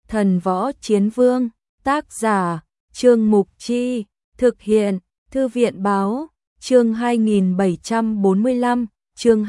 Thần Võ Chiến Vương, tác giả, Trương Mục Chi, thực hiện, Thư viện Báo, chương 2745, chương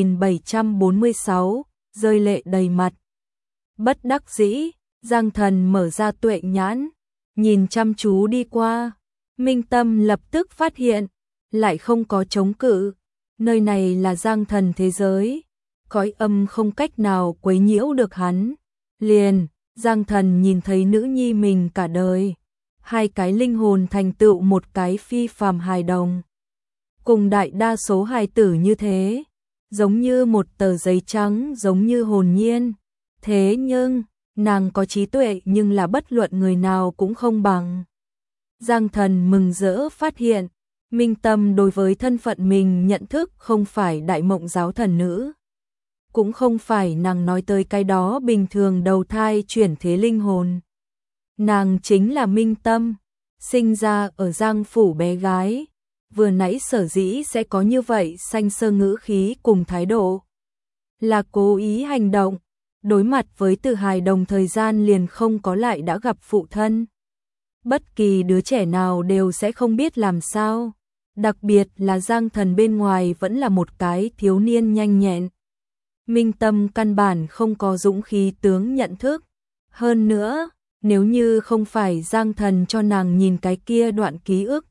2746, rơi lệ đầy mặt. Bất đắc dĩ, Giang Thần mở ra tuệ nhãn, nhìn chăm chú đi qua, Minh Tâm lập tức phát hiện, lại không có chống cự, nơi này là Giang Thần thế giới, cõi âm không cách nào quấy nhiễu được hắn. Liền, Giang Thần nhìn thấy nữ nhi mình cả đời, hai cái linh hồn thành tựu một cái phi phàm hài đồng. Cùng đại đa số hài tử như thế, giống như một tờ giấy trắng, giống như hồn nhiên. Thế nhưng, nàng có trí tuệ nhưng là bất luận người nào cũng không bằng. Giang Thần mừng rỡ phát hiện, Minh Tâm đối với thân phận mình nhận thức không phải đại mộng giáo thần nữ. Cũng không phải nàng nói tới cái đó bình thường đầu thai chuyển thế linh hồn. Nàng chính là Minh Tâm, sinh ra ở Giang Phủ bé gái. Vừa nãy sở dĩ sẽ có như vậy xanh sơ ngữ khí cùng thái độ. Là cố ý hành động, đối mặt với từ hài đồng thời gian liền không có lại đã gặp phụ thân. Bất kỳ đứa trẻ nào đều sẽ không biết làm sao. Đặc biệt là Giang Thần bên ngoài vẫn là một cái thiếu niên nhanh nhẹn. Minh Tâm căn bản không có dũng khí tướng nhận thức. Hơn nữa, nếu như không phải Giang Thần cho nàng nhìn cái kia đoạn ký ức,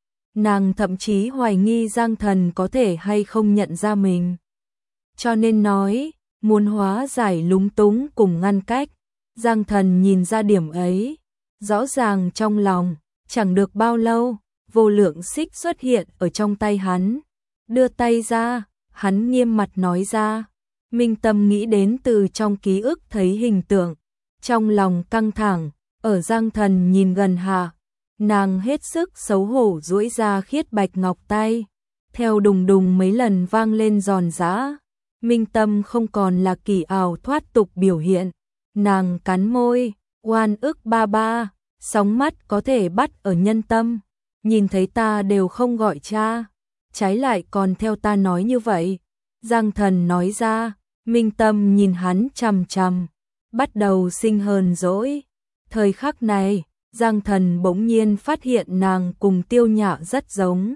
nàng thậm chí hoài nghi Giang Thần có thể hay không nhận ra mình. Cho nên nói, muốn hóa giải lúng túng cùng ngăn cách, Giang Thần nhìn ra điểm ấy, rõ ràng trong lòng, chẳng được bao lâu, vô lượng xích xuất hiện ở trong tay hắn. Đưa tay ra, hắn nghiêm mặt nói ra. Minh Tâm nghĩ đến từ trong ký ức thấy hình tượng, trong lòng căng thẳng, ở Giang Thần nhìn gần hạ, nàng hết sức xấu hổ duỗi ra khiết bạch ngọc tay, theo đùng đùng mấy lần vang lên giòn giã. Minh Tâm không còn là kỳ ảo thoát tục biểu hiện, nàng cắn môi, oan ức ba ba, sóng mắt có thể bắt ở nhân tâm, nhìn thấy ta đều không gọi cha, trái lại còn theo ta nói như vậy. Giang Thần nói ra. Minh Tâm nhìn hắn chằm chằm, bắt đầu sinh hờn dỗi. Thời khắc này, Giang Thần bỗng nhiên phát hiện nàng cùng Tiêu Nhạ rất giống.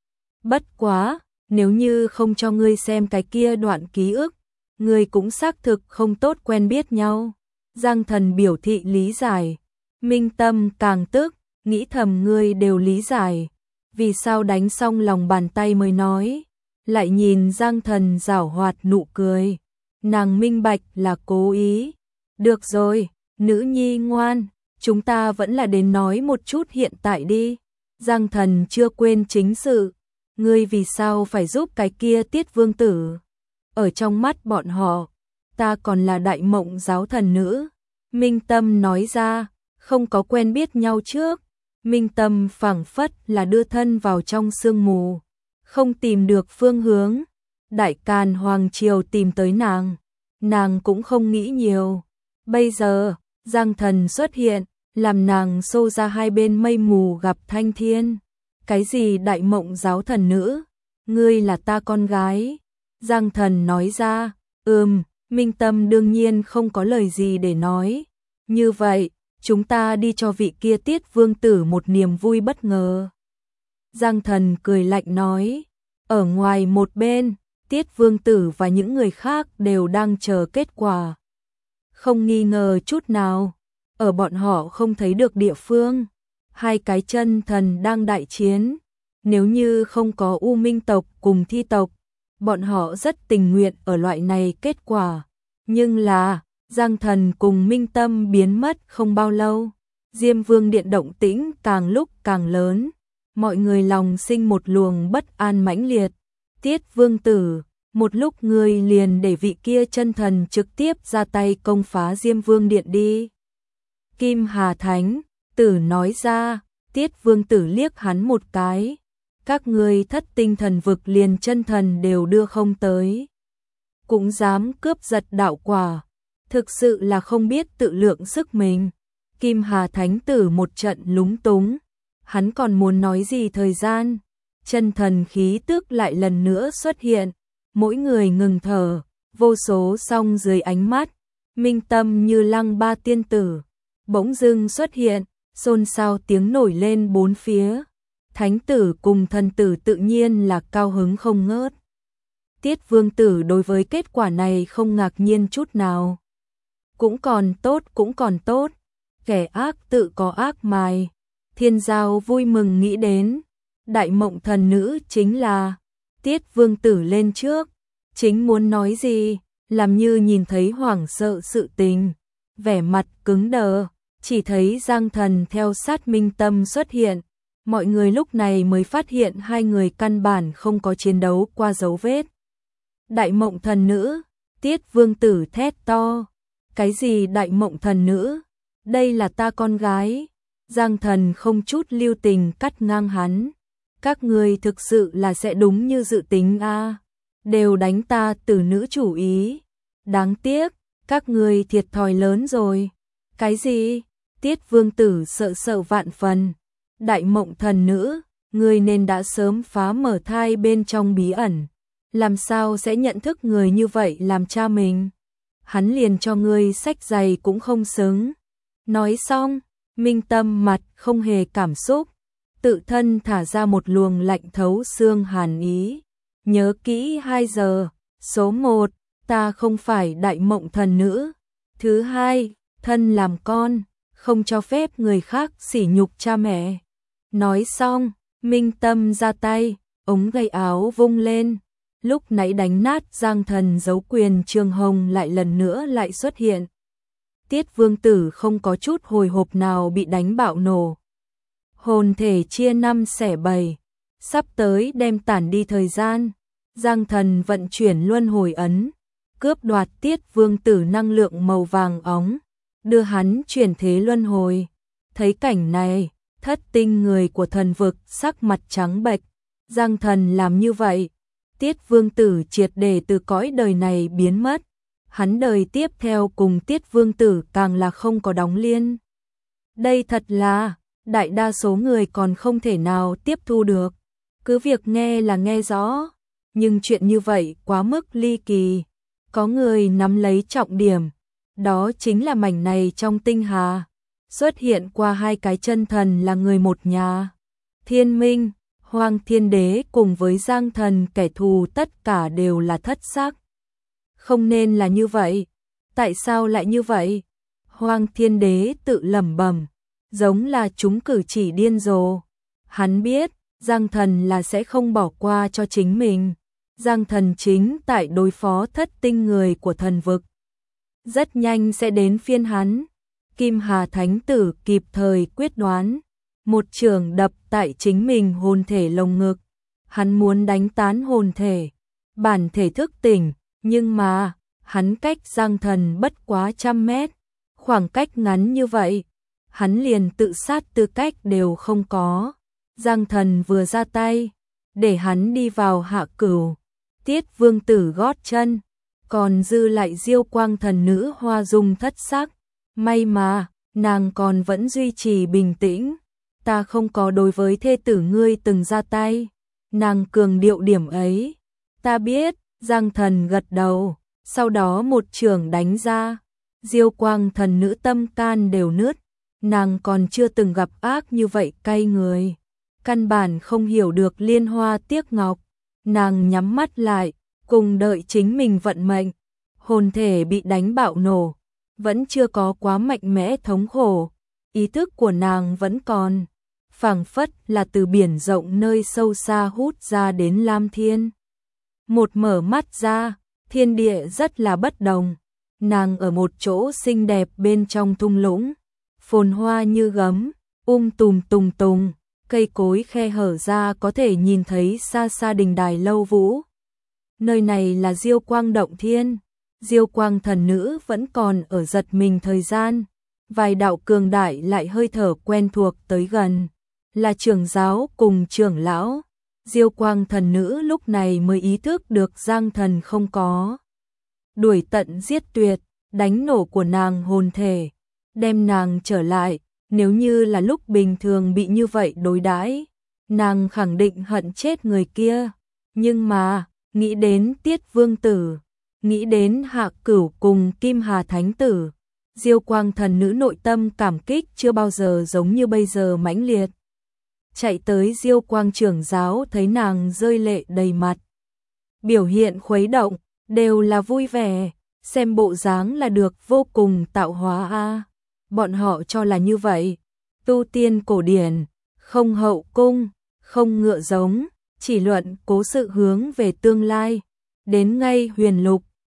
Bất quá, nếu như không cho ngươi xem cái kia đoạn ký ức, ngươi cũng xác thực không tốt quen biết nhau. Giang Thần biểu thị lý giải. Minh Tâm càng tức, nghĩ thầm ngươi đều lý giải, vì sao đánh xong lòng bàn tay mới nói. Lại nhìn Giang Thần giảo hoạt nụ cười. Nàng minh bạch là cố ý. Được rồi, nữ nhi ngoan, chúng ta vẫn là đến nói một chút hiện tại đi. Giang Thần chưa quên chính sự. Ngươi vì sao phải giúp cái kia Tiết Vương Tử? Ở trong mắt bọn họ, ta còn là đại mộng giáo thần nữ. Minh Tâm nói ra, không có quen biết nhau trước. Minh Tâm phảng phất là đưa thân vào trong sương mù, không tìm được phương hướng. Đại Càn Hoàng Triều tìm tới nàng cũng không nghĩ nhiều. Bây giờ, Giang Thần xuất hiện, làm nàng xô ra hai bên mây mù gặp thanh thiên. Cái gì đại mộng giáo thần nữ? Ngươi là ta con gái. Giang Thần nói ra, Minh Tâm đương nhiên không có lời gì để nói. Như vậy, chúng ta đi cho vị kia Tiết Vương Tử một niềm vui bất ngờ. Giang Thần cười lạnh nói, ở ngoài một bên, Tiết Vương Tử và những người khác đều đang chờ kết quả. Không nghi ngờ chút nào, ở bọn họ không thấy được địa phương, hai cái chân thần đang đại chiến. Nếu như không có U Minh tộc cùng Thi tộc, bọn họ rất tình nguyện ở loại này kết quả. Nhưng là, Giang Thần cùng Minh Tâm biến mất không bao lâu, Diêm Vương Điện động tĩnh càng lúc càng lớn, mọi người lòng sinh một luồng bất an mãnh liệt. Tiết Vương Tử, một lúc ngươi liền để vị kia chân thần trực tiếp ra tay công phá Diêm Vương Điện đi. Kim Hà Thánh Tử nói ra. Tiết Vương Tử liếc hắn một cái. Các ngươi Thất Tinh Thần Vực liền chân thần đều đưa không tới, cũng dám cướp giật đạo quả, thực sự là không biết tự lượng sức mình. Kim Hà Thánh Tử một trận lúng túng, hắn còn muốn nói gì thời gian, chân thần khí tức lại lần nữa xuất hiện, mỗi người ngừng thở, vô số song dưới ánh mắt. Minh Tâm như Lăng Ba tiên tử, bỗng dưng xuất hiện, xôn xao tiếng nổi lên bốn phía. Thánh tử cùng thần tử tự nhiên là cao hứng không ngớt. Tiết Vương tử đối với kết quả này không ngạc nhiên chút nào. Cũng còn tốt, kẻ ác tự có ác mài. Thiên Giao vui mừng nghĩ đến, đại mộng thần nữ chính là. Tiết Vương tử lên trước, chính muốn nói gì, làm như nhìn thấy hoảng sợ sự tình, vẻ mặt cứng đờ, chỉ thấy Giang Thần theo sát Minh Tâm xuất hiện. Mọi người lúc này mới phát hiện hai người căn bản không có chiến đấu qua dấu vết. Đại mộng thần nữ, Tiết Vương tử thét to. Cái gì đại mộng thần nữ? Đây là ta con gái. Giang Thần không chút lưu tình cắt ngang hắn. Các người thực sự là sẽ đúng như dự tính a, đều đánh ta tử nữ chủ ý. Đáng tiếc, các người thiệt thòi lớn rồi. Cái gì? Tiết Vương tử sợ vạn phần. Đại mộng thần nữ, người nên đã sớm phá mở thai bên trong bí ẩn. Làm sao sẽ nhận thức người như vậy làm cha mình? Hắn liền cho ngươi sách giày cũng không xứng. Nói xong, Minh Tâm mặt không hề cảm xúc, tự thân thả ra một luồng lạnh thấu xương hàn ý. Nhớ kỹ 2 giờ, số 1, ta không phải đại mộng thần nữ. Thứ 2, thân làm con, không cho phép người khác sỉ nhục cha mẹ. Nói xong, Minh Tâm ra tay, ống gậy áo vung lên. Lúc nãy đánh nát Giang Thần giấu quyền Trường Hồng lại lần nữa lại xuất hiện. Tiết Vương tử không có chút hồi hộp nào bị đánh bạo nổ. Hồn thể chia 5 xẻ 7, sắp tới đem tản đi thời gian. Giang Thần vận chuyển luân hồi ấn, cướp đoạt Tiết Vương tử năng lượng màu vàng óng, đưa hắn chuyển thế luân hồi. Thấy cảnh này, thất tinh người của thần vực sắc mặt trắng bệch. Giang Thần làm như vậy, Tiết Vương tử triệt để từ cõi đời này biến mất. Hắn đời tiếp theo cùng Tiết Vương tử càng là không có đóng liên. Đây thật là, đại đa số người còn không thể nào tiếp thu được. Cứ việc nghe là nghe rõ, nhưng chuyện như vậy quá mức ly kỳ. Có người nắm lấy trọng điểm, đó chính là mảnh này trong tinh hà. Xuất hiện qua 2 cái chân thần là người một nhà. Thiên Minh, Hoang Thiên Đế cùng với Giang Thần kẻ thù tất cả đều là thất sắc. Không nên là như vậy. Tại sao lại như vậy? Hoang Thiên Đế tự lẩm bẩm, giống là chúng cử chỉ điên rồ. Hắn biết, Giang Thần là sẽ không bỏ qua cho chính mình. Giang Thần chính tại đối phó thất tinh người của thần vực. Rất nhanh sẽ đến phiên hắn. Kim Hà Thánh Tử kịp thời quyết đoán, một chưởng đập tại chính mình hồn thể lồng ngực. Hắn muốn đánh tán hồn thể, bản thể thức tỉnh, nhưng mà, hắn cách Giang Thần bất quá 100 mét. Khoảng cách ngắn như vậy, hắn liền tự sát tư cách đều không có. Giang Thần vừa ra tay, để hắn đi vào hạ cửu. Tiết Vương tử gót chân, còn dư lại Diêu Quang thần nữ Hoa Dung thất sắc. May mà, nàng còn vẫn duy trì bình tĩnh. Ta không có đối với thê tử ngươi từng ra tay. Nàng cường điệu điểm ấy. Ta biết, Giang Thần gật đầu, sau đó một chưởng đánh ra. Diêu Quang thần nữ tâm can đều nứt. Nàng còn chưa từng gặp ác như vậy cay người. Căn bản không hiểu được liên hoa tiếc ngọc. Nàng nhắm mắt lại, cùng đợi chính mình vận mệnh. Hồn thể bị đánh bạo nổ, vẫn chưa có quá mạnh mẽ thống khổ. Ý thức của nàng vẫn còn, phảng phất là từ biển rộng nơi sâu xa hút ra đến Lam Thiên. Một mở mắt ra, thiên địa rất là bất đồng. Nàng ở một chỗ xinh đẹp bên trong thung lũng, phồn hoa như gấm, tùng tùng, cây cối khe hở ra có thể nhìn thấy xa xa đình đài lâu vũ. Nơi này là Diêu Quang Động Thiên. Diêu Quang thần nữ vẫn còn ở giật mình thời gian. Vài đạo cường đại lại hơi thở quen thuộc tới gần. Là trưởng giáo cùng trưởng lão. Diêu Quang thần nữ lúc này mới ý thức được Giang Thần không có. Đuổi tận giết tuyệt, đánh nổ của nàng hồn thể, đem nàng trở lại. Nếu như là lúc bình thường bị như vậy đối đãi, nàng khẳng định hận chết người kia. Nhưng mà, nghĩ đến Tiết Vương tử, nghĩ đến Hạ Cửu cùng Kim Hà Thánh Tử, Diêu Quang thần nữ nội tâm cảm kích chưa bao giờ giống như bây giờ mãnh liệt. Chạy tới Diêu Quang trưởng giáo thấy nàng rơi lệ đầy mặt. Biểu hiện khuấy động, đều là vui vẻ, xem bộ dáng là được vô cùng tạo hóa a. Bọn họ cho là như vậy, tu tiên cổ điển, không hậu cung, không ngựa giống, chỉ luận cố sự hướng về tương lai. Đến ngay huyền lục,